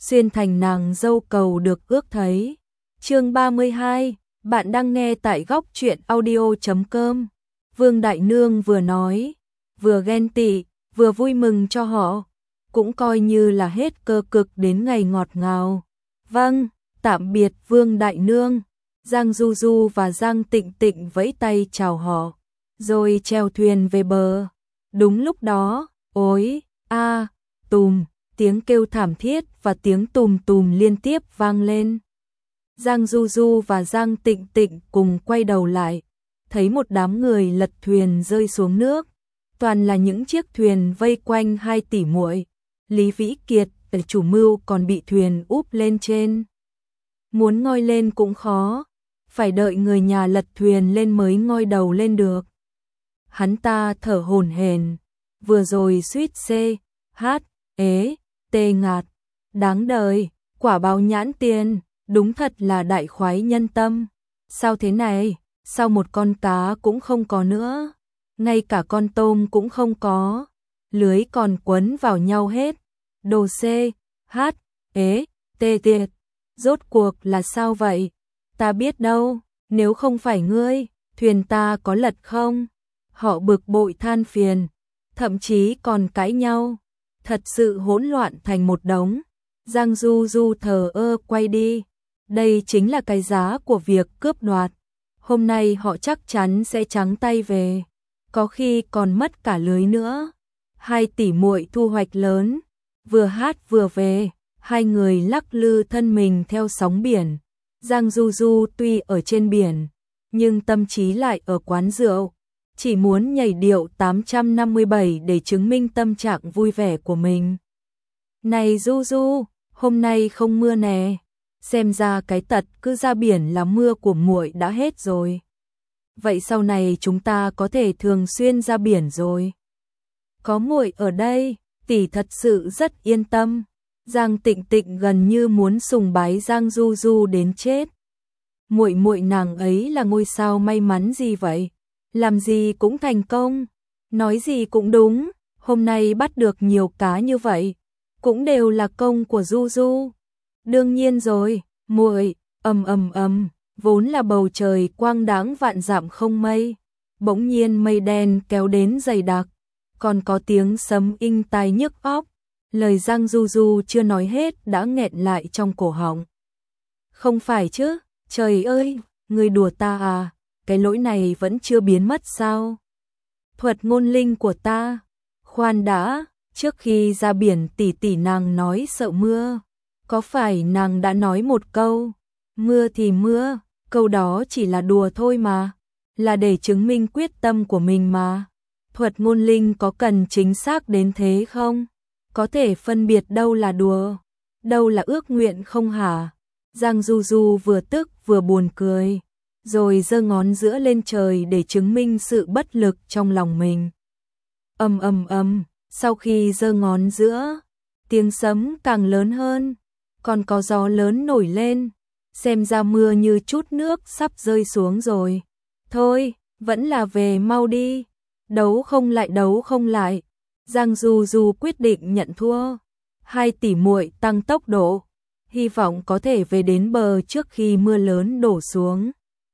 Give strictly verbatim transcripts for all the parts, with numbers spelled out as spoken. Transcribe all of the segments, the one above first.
xuyên thành nàng dâu cầu được ước thấy. Chương ba mươi hai, bạn đang nghe tại góc truyện audio chấm com. Vương Đại Nương vừa nói, vừa ghen tị, vừa vui mừng cho họ, cũng coi như là hết cơ cực đến ngày ngọt ngào. Vâng, tạm biệt Vương Đại Nương. Giang Du Du và Giang Tịnh Tịnh vẫy tay chào họ, rồi chèo thuyền về bờ. Đúng lúc đó, ối, a, tùm, tiếng kêu thảm thiết và tiếng tùm tùm liên tiếp vang lên. Giang Du Du và Giang Tịnh Tịnh cùng quay đầu lại, thấy một đám người lật thuyền rơi xuống nước, toàn là những chiếc thuyền vây quanh hai tỷ muội. Lý Vĩ Kiệt, chủ mưu, còn bị thuyền úp lên trên. Muốn ngoi lên cũng khó, phải đợi người nhà lật thuyền lên mới ngoi đầu lên được. Hắn ta thở hổn hển, vừa rồi suýt xê, hát, ế, tê ngạt. Đáng đời, quả báo nhãn tiền, đúng thật là đại khoái nhân tâm. Sao thế này, sao một con cá cũng không có nữa, ngay cả con tôm cũng không có, lưới còn quấn vào nhau hết. Đồ xê, hát, ế, tê tiệt, rốt cuộc là sao vậy? Ta biết đâu, nếu không phải ngươi, thuyền ta có lật không? Họ bực bội than phiền, thậm chí còn cãi nhau, thật sự hỗn loạn thành một đống. Giang Du Du thờ ơ quay đi, đây chính là cái giá của việc cướp đoạt. Hôm nay họ chắc chắn sẽ trắng tay về, có khi còn mất cả lưới nữa. Hai tỷ muội thu hoạch lớn, vừa hát vừa về, hai người lắc lư thân mình theo sóng biển. Giang Du Du tuy ở trên biển, nhưng tâm trí lại ở quán rượu, chỉ muốn nhảy điệu tám trăm năm mươi bảy để chứng minh tâm trạng vui vẻ của mình. Này Du Du, hôm nay không mưa nè, xem ra cái tật cứ ra biển là mưa của muội đã hết rồi. Vậy sau này chúng ta có thể thường xuyên ra biển rồi. Có muội ở đây, tỷ thật sự rất yên tâm. Giang Tịnh Tịnh gần như muốn sùng bái Giang Du Du đến chết. Muội muội nàng ấy là ngôi sao may mắn gì vậy? Làm gì cũng thành công, nói gì cũng đúng, hôm nay bắt được nhiều cá như vậy, cũng đều là công của Du Du. Đương nhiên rồi, muội, ầm ầm ầm, vốn là bầu trời quang đãng vạn dặm không mây, bỗng nhiên mây đen kéo đến dày đặc, còn có tiếng sấm inh tai nhức óc. Lời Giang Du Du chưa nói hết đã nghẹn lại trong cổ họng. Không phải chứ, trời ơi, người đùa ta à, cái lỗi này vẫn chưa biến mất sao? Thuật ngôn linh của ta, khoan đã, trước khi ra biển tỷ tỷ nàng nói sợ mưa, có phải nàng đã nói một câu, mưa thì mưa, câu đó chỉ là đùa thôi mà, là để chứng minh quyết tâm của mình mà. Thuật ngôn linh có cần chính xác đến thế không? Có thể phân biệt đâu là đùa, đâu là ước nguyện không hả? Giang Du Du vừa tức vừa buồn cười, rồi giơ ngón giữa lên trời để chứng minh sự bất lực trong lòng mình. Ầm ầm ầm, sau khi giơ ngón giữa, tiếng sấm càng lớn hơn, còn có gió lớn nổi lên, xem ra mưa như chút nước sắp rơi xuống rồi. Thôi, vẫn là về mau đi, đấu không lại đấu không lại. Giang Du Du quyết định nhận thua. Hai tỷ muội tăng tốc độ, hy vọng có thể về đến bờ trước khi mưa lớn đổ xuống.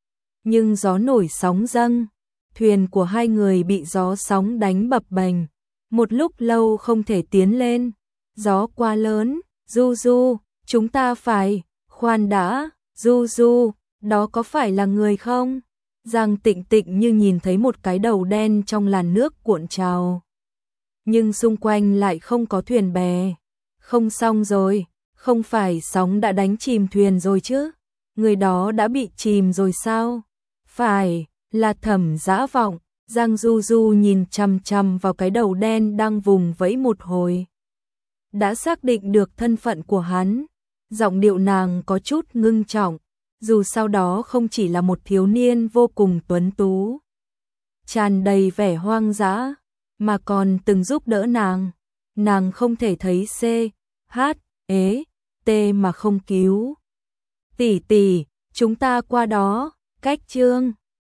Nhưng gió nổi sóng dâng, thuyền của hai người bị gió sóng đánh bập bềnh, một lúc lâu không thể tiến lên. Gió quá lớn, Du Du, chúng ta phải, khoan đã, Du Du, đó có phải là người không? Giang Tịnh Tịnh như nhìn thấy một cái đầu đen trong làn nước cuộn trào. Nhưng xung quanh lại không có thuyền bè. Không xong rồi, không phải sóng đã đánh chìm thuyền rồi chứ? Người đó đã bị chìm rồi sao? Phải, là Thẩm Dã Vọng. Giang Du Du nhìn chằm chằm vào cái đầu đen đang vùng vẫy một hồi. Đã xác định được thân phận của hắn, giọng điệu nàng có chút ngưng trọng, dù sau đó không chỉ là một thiếu niên vô cùng tuấn tú, tràn đầy vẻ hoang dã, mà còn từng giúp đỡ nàng. Nàng không thể thấy C, H, ế, T mà không cứu. Tỷ tỷ, chúng ta qua đó, cách chương.